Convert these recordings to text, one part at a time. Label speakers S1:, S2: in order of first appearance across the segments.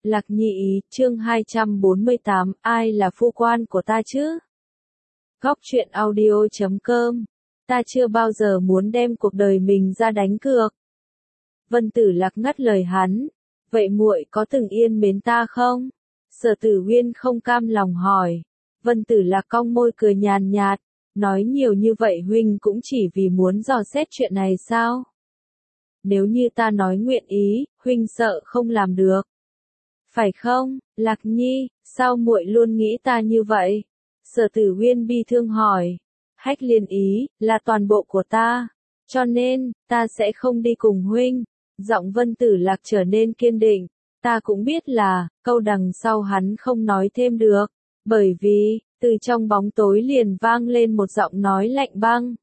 S1: Lạc Nhi ý, chương 248, ai là phu quan của ta chứ? Góc truyện audio.com. Ta chưa bao giờ muốn đem cuộc đời mình ra đánh cược. Vân Tử Lạc ngắt lời hắn. Vậy muội có từng yên mến ta không? Sở Tử Uyên không cam lòng hỏi. Vân Tử Lạc cong môi cười nhàn nhạt. Nói nhiều như vậy huynh cũng chỉ vì muốn dò xét chuyện này sao? Nếu như ta nói nguyện ý, huynh sợ không làm được. Phải không, Lạc Nhi, sao muội luôn nghĩ ta như vậy? Sở Tử Uyên bi thương hỏi. Hách Liên ý, là toàn bộ của ta. Cho nên, ta sẽ không đi cùng huynh. Giọng Vân Tử Lạc trở nên kiên định. Ta cũng biết là, câu đằng sau hắn không nói thêm được. Bởi vì, từ trong bóng tối liền vang lên một giọng nói lạnh băng.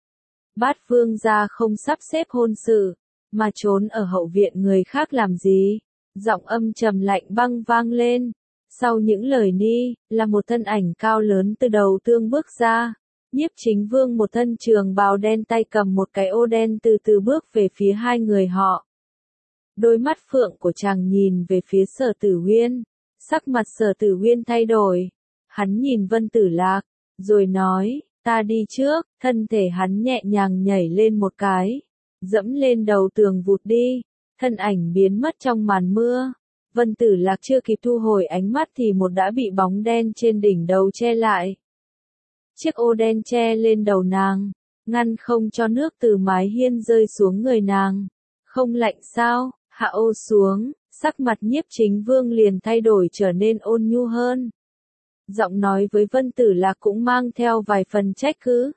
S1: Bát Vương gia không sắp xếp hôn sự, mà trốn ở hậu viện người khác làm gì? Giọng âm trầm lạnh băng vang lên. Sau những lời ni, là một thân ảnh cao lớn từ đầu tương bước ra. Nhiếp Chính Vương một thân trường bào đen tay cầm một cái ô đen từ từ bước về phía hai người họ. Đôi mắt phượng của chàng nhìn về phía Sở Tử Uyên. Sắc mặt Sở Tử Uyên thay đổi. Hắn nhìn Vân Tử Lạc, rồi nói, ta đi trước. Thân thể hắn nhẹ nhàng nhảy lên một cái, dẫm lên đầu tường vụt đi. Thân ảnh biến mất trong màn mưa. Vân Tử Lạc chưa kịp thu hồi ánh mắt thì một đã bị bóng đen trên đỉnh đầu che lại. Chiếc ô đen che lên đầu nàng, ngăn không cho nước từ mái hiên rơi xuống người nàng. Không lạnh sao? Hạ ô xuống, sắc mặt Nhiếp Chính Vương liền thay đổi trở nên ôn nhu hơn. Giọng nói với Vân Tử Lạc cũng mang theo vài phần trách cứ.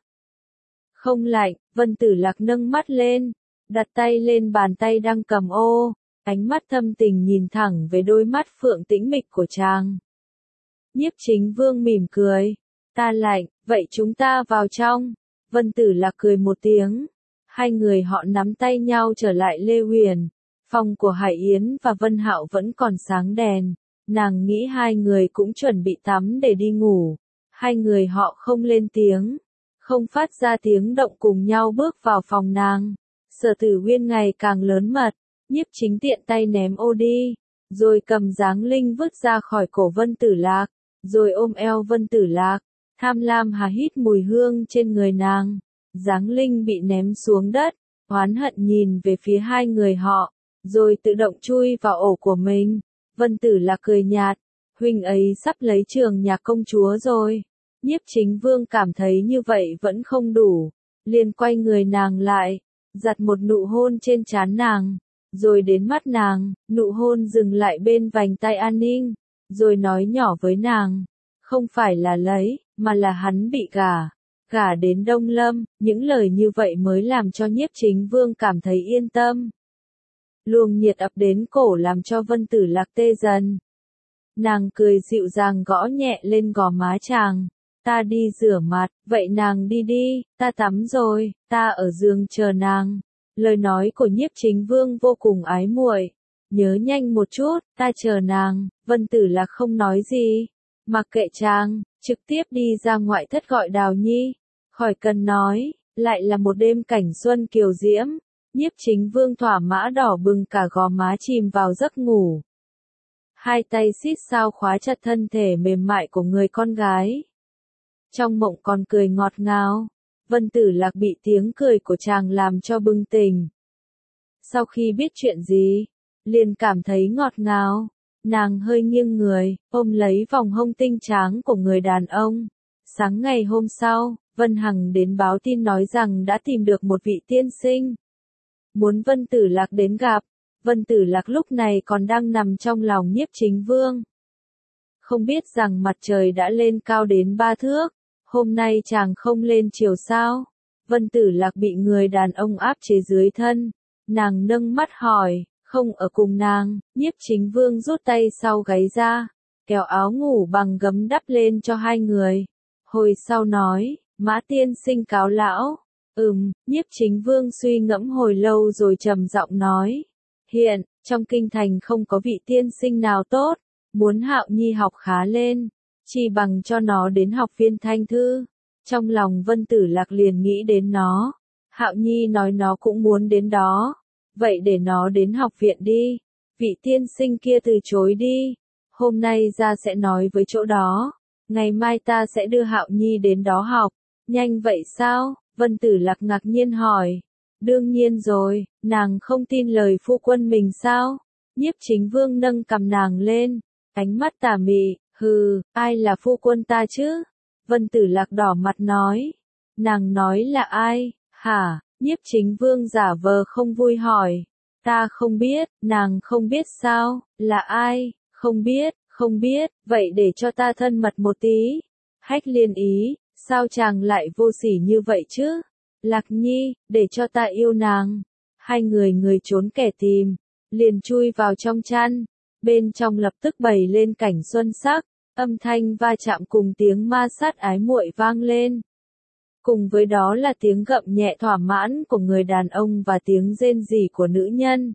S1: Không lạnh, Vân Tử Lạc nâng mắt lên, đặt tay lên bàn tay đang cầm ô, ánh mắt thâm tình nhìn thẳng về đôi mắt phượng tĩnh mịch của chàng. Nhiếp Chính Vương mỉm cười, ta lạnh, vậy chúng ta vào trong. Vân Tử Lạc cười một tiếng, hai người họ nắm tay nhau trở lại Lê Huyền. Phòng của Hải Yến và Vân Hạo vẫn còn sáng đèn, nàng nghĩ hai người cũng chuẩn bị tắm để đi ngủ. Hai người họ không lên tiếng, không phát ra tiếng động cùng nhau bước vào phòng nàng. Sở Tử Uyên ngày càng lớn mật, Nhiếp Chính tiện tay ném ô đi, rồi cầm giáng linh vứt ra khỏi cổ Vân Tử Lạc, rồi ôm eo Vân Tử Lạc, tham lam hà hít mùi hương trên người nàng. Giáng linh bị ném xuống đất, oán hận nhìn về phía hai người họ, rồi tự động chui vào ổ của mình. Vân Tử Lạc cười nhạt, huynh ấy sắp lấy Trường Nhạc công chúa rồi. Nhiếp Chính Vương cảm thấy như vậy vẫn không đủ, liền quay người nàng lại, giật một nụ hôn trên trán nàng, rồi đến mắt nàng. Nụ hôn dừng lại bên vành tai An Ninh, rồi nói nhỏ với nàng, không phải là lấy, mà là hắn bị gả đến Đông Lâm. Những lời như vậy mới làm cho Nhiếp Chính Vương cảm thấy yên tâm. Luồng nhiệt ập đến cổ làm cho Vân Tử Lạc tê dần. Nàng cười dịu dàng gõ nhẹ lên gò má chàng. Ta đi rửa mặt, vậy nàng đi đi, ta tắm rồi, ta ở giường chờ nàng. Lời nói của Nhiếp Chính Vương vô cùng ái muội. Nhớ nhanh một chút, ta chờ nàng. Vân Tử Lạc không nói gì, mặc kệ chàng, trực tiếp đi ra ngoại thất gọi Đào Nhi. Khỏi cần nói, lại là một đêm cảnh xuân kiều diễm. Nhiếp Chính Vương thỏa mã đỏ bừng cả gò má chìm vào giấc ngủ. Hai tay xít sao khóa chặt thân thể mềm mại của người con gái. Trong mộng còn cười ngọt ngào. Vân Tử Lạc bị tiếng cười của chàng làm cho bừng tỉnh. Sau khi biết chuyện gì, liền cảm thấy ngọt ngào. Nàng hơi nghiêng người, ôm lấy vòng hông tinh tráng của người đàn ông. Sáng ngày hôm sau, Vân Hằng đến báo tin nói rằng đã tìm được một vị tiên sinh. Muốn Vân Tử Lạc đến gặp. Vân Tử Lạc lúc này còn đang nằm trong lòng Nhiếp Chính Vương. Không biết rằng mặt trời đã lên cao đến 3 thước. Hôm nay chàng không lên chiều sao? Vân Tử Lạc bị người đàn ông áp chế dưới thân. Nàng nâng mắt hỏi, không ở cùng nàng. Nhiếp Chính Vương rút tay sau gáy ra, kéo áo ngủ bằng gấm đắp lên cho hai người. Hồi sau nói, Mã tiên sinh cáo lão. Nhiếp Chính Vương suy ngẫm hồi lâu rồi trầm giọng nói. Hiện, trong kinh thành không có vị tiên sinh nào tốt. Muốn Hạo Nhi học khá lên, chỉ bằng cho nó đến học viên Thanh Thư. Trong lòng Vân Tử Lạc liền nghĩ đến nó. Hạo Nhi nói nó cũng muốn đến đó. Vậy để nó đến học viện đi. Vị tiên sinh kia từ chối đi. Hôm nay ra sẽ nói với chỗ đó. Ngày mai ta sẽ đưa Hạo Nhi đến đó học. Nhanh vậy sao? Vân Tử Lạc ngạc nhiên hỏi. Đương nhiên rồi, nàng không tin lời phu quân mình sao? Nhiếp Chính Vương nâng cằm nàng lên, ánh mắt tà mị, hừ, ai là phu quân ta chứ? Vân Tử Lạc đỏ mặt nói. Nàng nói là ai? Hả? Nhiếp Chính Vương giả vờ không vui hỏi. Ta không biết, nàng không biết sao? Là ai? Không biết, vậy để cho ta thân mật một tí. Hách Liên ý, sao chàng lại vô sỉ như vậy chứ? Lạc Nhi, để cho ta yêu nàng. Hai người người trốn kẻ tìm, liền chui vào trong chăn. Bên trong lập tức bày lên cảnh xuân sắc, âm thanh va chạm cùng tiếng ma sát ái muội vang lên. Cùng với đó là tiếng gậm nhẹ thỏa mãn của người đàn ông và tiếng rên rỉ của nữ nhân.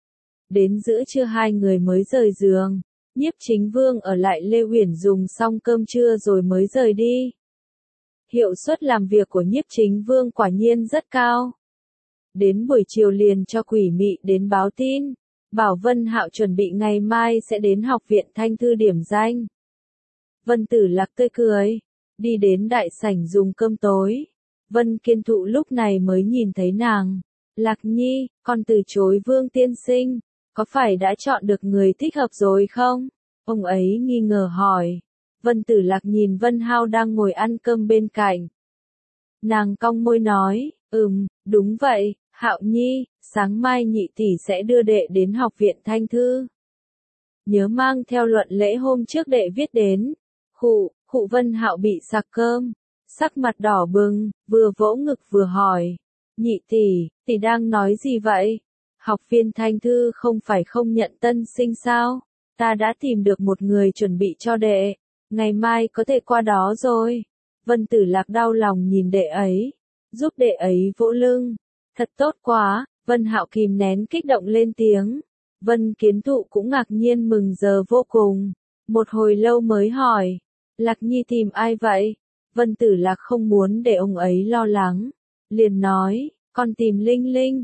S1: Đến giữa trưa hai người mới rời giường. Nhiếp Chính Vương ở lại Lê Uyển dùng xong cơm trưa rồi mới rời đi. Hiệu suất làm việc của Nhiếp Chính Vương quả nhiên rất cao. Đến buổi chiều liền cho Quỷ Mị đến báo tin, bảo Vân Hạo chuẩn bị ngày mai sẽ đến học viện Thanh Thư điểm danh. Vân Tử Lạc tươi cười, đi đến đại sảnh dùng cơm tối. Vân Kiên Thụ lúc này mới nhìn thấy nàng. Lạc Nhi, con từ chối Vương tiên sinh, có phải đã chọn được người thích hợp rồi không? Ông ấy nghi ngờ hỏi. Vân Tử Lạc nhìn Vân Hao đang ngồi ăn cơm bên cạnh. Nàng cong môi nói, đúng vậy, Hạo Nhi, sáng mai nhị tỷ sẽ đưa đệ đến học viện Thanh Thư. Nhớ mang theo luận lễ hôm trước đệ viết đến. Khụ Vân Hạo bị sặc cơm, sắc mặt đỏ bừng, vừa vỗ ngực vừa hỏi. Nhị tỷ đang nói gì vậy? Học viên Thanh Thư không phải không nhận tân sinh sao? Ta đã tìm được một người chuẩn bị cho đệ. Ngày mai có thể qua đó rồi. Vân Tử Lạc đau lòng nhìn đệ ấy, giúp đệ ấy vỗ lưng. Thật tốt quá, Vân Hạo kìm nén kích động lên tiếng. Vân Kiến Thụ cũng ngạc nhiên mừng giờ vô cùng. Một hồi lâu mới hỏi, Lạc Nhi tìm ai vậy? Vân Tử Lạc không muốn để ông ấy lo lắng. Liền nói, con tìm Linh Linh,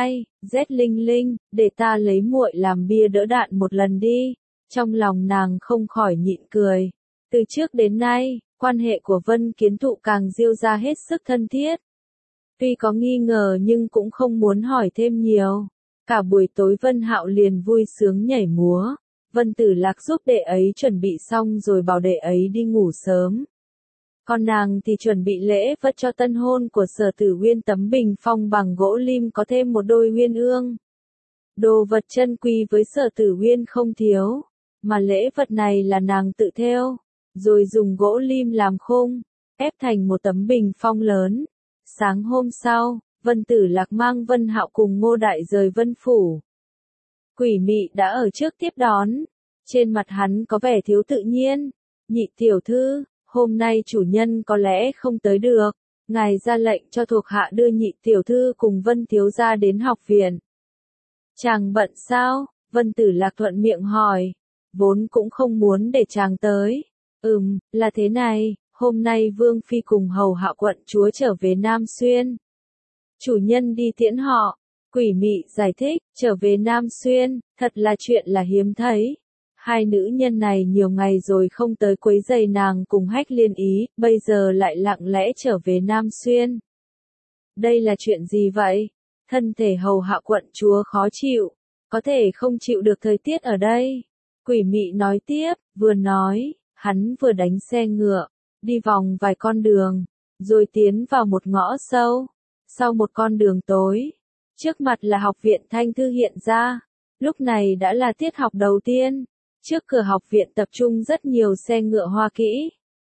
S1: Z Linh Linh, để ta lấy muội làm bia đỡ đạn một lần đi. Trong lòng nàng không khỏi nhịn cười. Từ trước đến nay, quan hệ của Vân Kiến Thụ càng diêu ra hết sức thân thiết. Tuy có nghi ngờ nhưng cũng không muốn hỏi thêm nhiều. Cả buổi tối Vân Hạo liền vui sướng nhảy múa. Vân Tử Lạc giúp đệ ấy chuẩn bị xong rồi bảo đệ ấy đi ngủ sớm. Còn nàng thì chuẩn bị lễ vật cho tân hôn của Sở Tử Uyên, tấm bình phong bằng gỗ lim có thêm một đôi uyên ương. Đồ vật chân quý với Sở Tử Uyên không thiếu, mà lễ vật này là nàng tự thêu, rồi dùng gỗ lim làm khung, ép thành một tấm bình phong lớn. Sáng hôm sau, Vân Tử Lạc mang Vân Hạo cùng Ngô Đại rời Vân Phủ. Quỷ Mị đã ở trước tiếp đón. Trên mặt hắn có vẻ thiếu tự nhiên. Nhị tiểu thư, hôm nay chủ nhân có lẽ không tới được. Ngài ra lệnh cho thuộc hạ đưa nhị tiểu thư cùng Vân thiếu gia đến học viện. Chàng bận sao? Vân Tử Lạc thuận miệng hỏi. Vốn cũng không muốn để chàng tới. Là thế này, hôm nay Vương Phi cùng hầu hạ quận chúa trở về Nam Xuyên. Chủ nhân đi tiễn họ. Quỷ Mị giải thích, trở về Nam Xuyên, thật là chuyện là hiếm thấy. Hai nữ nhân này nhiều ngày rồi không tới quấy rầy nàng cùng Hách Liên ý, bây giờ lại lặng lẽ trở về Nam Xuyên. Đây là chuyện gì vậy? Thân thể hầu hạ quận chúa khó chịu, có thể không chịu được thời tiết ở đây. Quỷ Mị nói tiếp, vừa nói, hắn vừa đánh xe ngựa, đi vòng vài con đường, rồi tiến vào một ngõ sâu. Sau một con đường tối, trước mặt là học viện Thanh Thư hiện ra. Lúc này đã là tiết học đầu tiên. Trước cửa học viện tập trung rất nhiều xe ngựa hoa kỹ.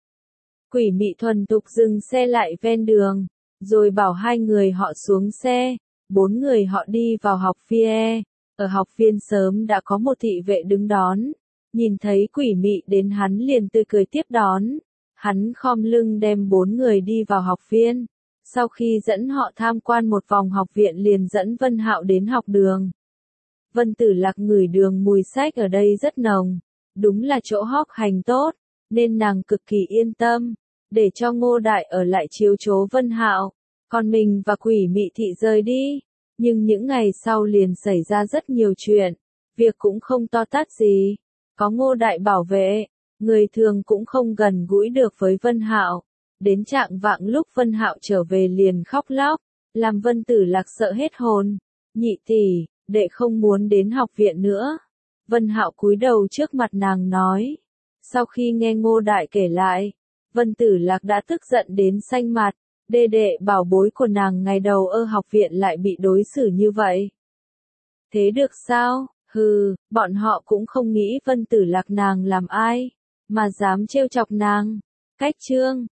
S1: Quỷ Mị thuần thục dừng xe lại ven đường, rồi bảo hai người họ xuống xe. Bốn người họ đi vào học viên. Ở học viên sớm đã có một thị vệ đứng đón. Nhìn thấy Quỷ Mị đến hắn liền tươi cười tiếp đón. Hắn khom lưng đem bốn người đi vào học viên. Sau khi dẫn họ tham quan một vòng học viện liền dẫn Vân Hạo đến học đường. Vân Tử Lạc ngửi đường mùi sách ở đây rất nồng. Đúng là chỗ học hành tốt, nên nàng cực kỳ yên tâm, để cho Ngô Đại ở lại chiếu cố Vân Hạo. Còn mình và Quỷ Mị thị rời đi. Nhưng những ngày sau liền xảy ra rất nhiều chuyện. Việc cũng không to tát gì, có Ngô Đại bảo vệ, người thường cũng không gần gũi được với Vân Hạo. Đến trạng vạng lúc Vân Hạo trở về liền khóc lóc, làm Vân Tử Lạc sợ hết hồn. Nhị tỷ, đệ không muốn đến học viện nữa. Vân Hạo cúi đầu trước mặt nàng nói. Sau khi nghe Ngô Đại kể lại, Vân Tử Lạc đã tức giận đến xanh mặt. Đệ đệ bảo bối của nàng ngày đầu ở học viện lại bị đối xử như vậy. Thế được sao? Hừ, bọn họ cũng không nghĩ Vân Tử Lạc nàng làm ai, mà dám trêu chọc nàng. Cách chương